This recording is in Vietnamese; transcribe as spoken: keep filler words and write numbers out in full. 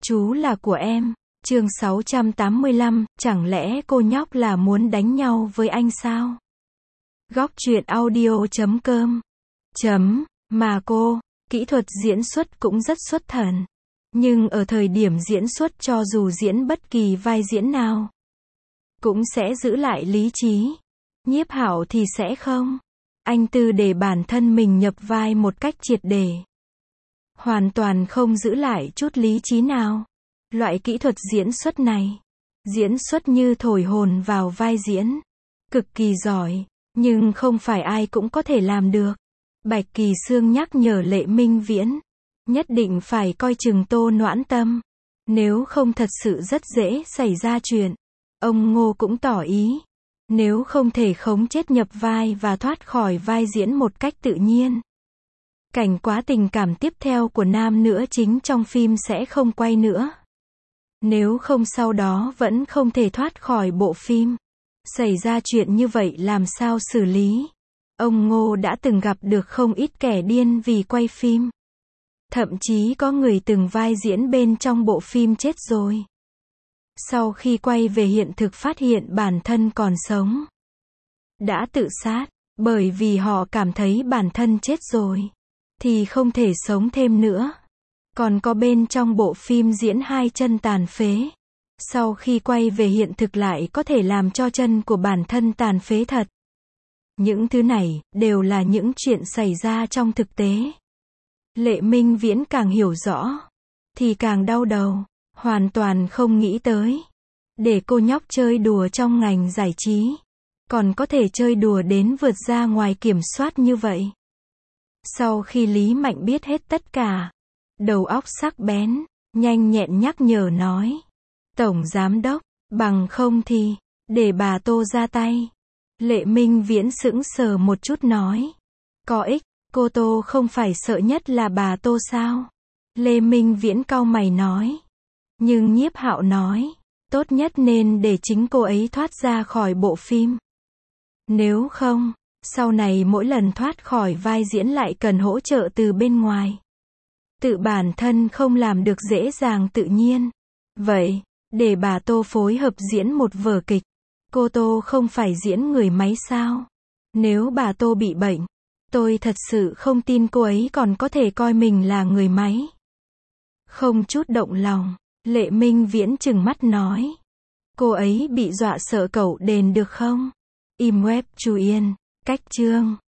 Chú là của em. Chương sáu trăm tám mươi lăm, chẳng lẽ cô nhóc là muốn đánh nhau với anh sao? Góc truyện audio chấm com. Chấm, mà cô, kỹ thuật diễn xuất cũng rất xuất thần. Nhưng ở thời điểm diễn xuất cho dù diễn bất kỳ vai diễn nào, cũng sẽ giữ lại lý trí. Nhiếp Hảo thì sẽ không. Anh Tư để bản thân mình nhập vai một cách triệt để. Hoàn toàn không giữ lại chút lý trí nào. Loại kỹ thuật diễn xuất này, diễn xuất như thổi hồn vào vai diễn. Cực kỳ giỏi, nhưng không phải ai cũng có thể làm được. Bạch Kỳ Sương nhắc nhở Lệ Minh Viễn, nhất định phải coi chừng Tô Noãn Tâm. Nếu không thật sự rất dễ xảy ra chuyện. Ông Ngô cũng tỏ ý, nếu không thể khống chế nhập vai và thoát khỏi vai diễn một cách tự nhiên, cảnh quá tình cảm tiếp theo của nam nữ chính trong phim sẽ không quay nữa. Nếu không sau đó vẫn không thể thoát khỏi bộ phim. Xảy ra chuyện như vậy làm sao xử lý? Ông Ngô đã từng gặp được không ít kẻ điên vì quay phim. Thậm chí có người từng vai diễn bên trong bộ phim chết rồi. Sau khi quay về hiện thực phát hiện bản thân còn sống, đã tự sát, bởi vì họ cảm thấy bản thân chết rồi, thì không thể sống thêm nữa. Còn có bên trong bộ phim diễn hai chân tàn phế. Sau khi quay về hiện thực lại có thể làm cho chân của bản thân tàn phế thật. Những thứ này, đều là những chuyện xảy ra trong thực tế. Lệ Minh Viễn càng hiểu rõ, thì càng đau đầu. Hoàn toàn không nghĩ tới. Để cô nhóc chơi đùa trong ngành giải trí. Còn có thể chơi đùa đến vượt ra ngoài kiểm soát như vậy. Sau khi Lý Mạnh biết hết tất cả, đầu óc sắc bén, nhanh nhẹn nhắc nhở nói. Tổng giám đốc, bằng không thì, để bà Tô ra tay. Lệ Minh Viễn sững sờ một chút nói. Có ích, cô Tô không phải sợ nhất là bà Tô sao? Lê Minh Viễn cau mày nói. Nhưng Nhiếp Hạo nói, tốt nhất nên để chính cô ấy thoát ra khỏi bộ phim. Nếu không, sau này mỗi lần thoát khỏi vai diễn lại cần hỗ trợ từ bên ngoài. Tự bản thân không làm được dễ dàng tự nhiên. Vậy, để bà Tô phối hợp diễn một vở kịch. Cô Tô không phải diễn người máy sao? Nếu bà Tô bị bệnh, tôi thật sự không tin cô ấy còn có thể coi mình là người máy. Không chút động lòng, Lệ Minh Viễn trừng mắt nói. Cô ấy bị dọa sợ cẩu đền được không? Im web chú yên, cách chương.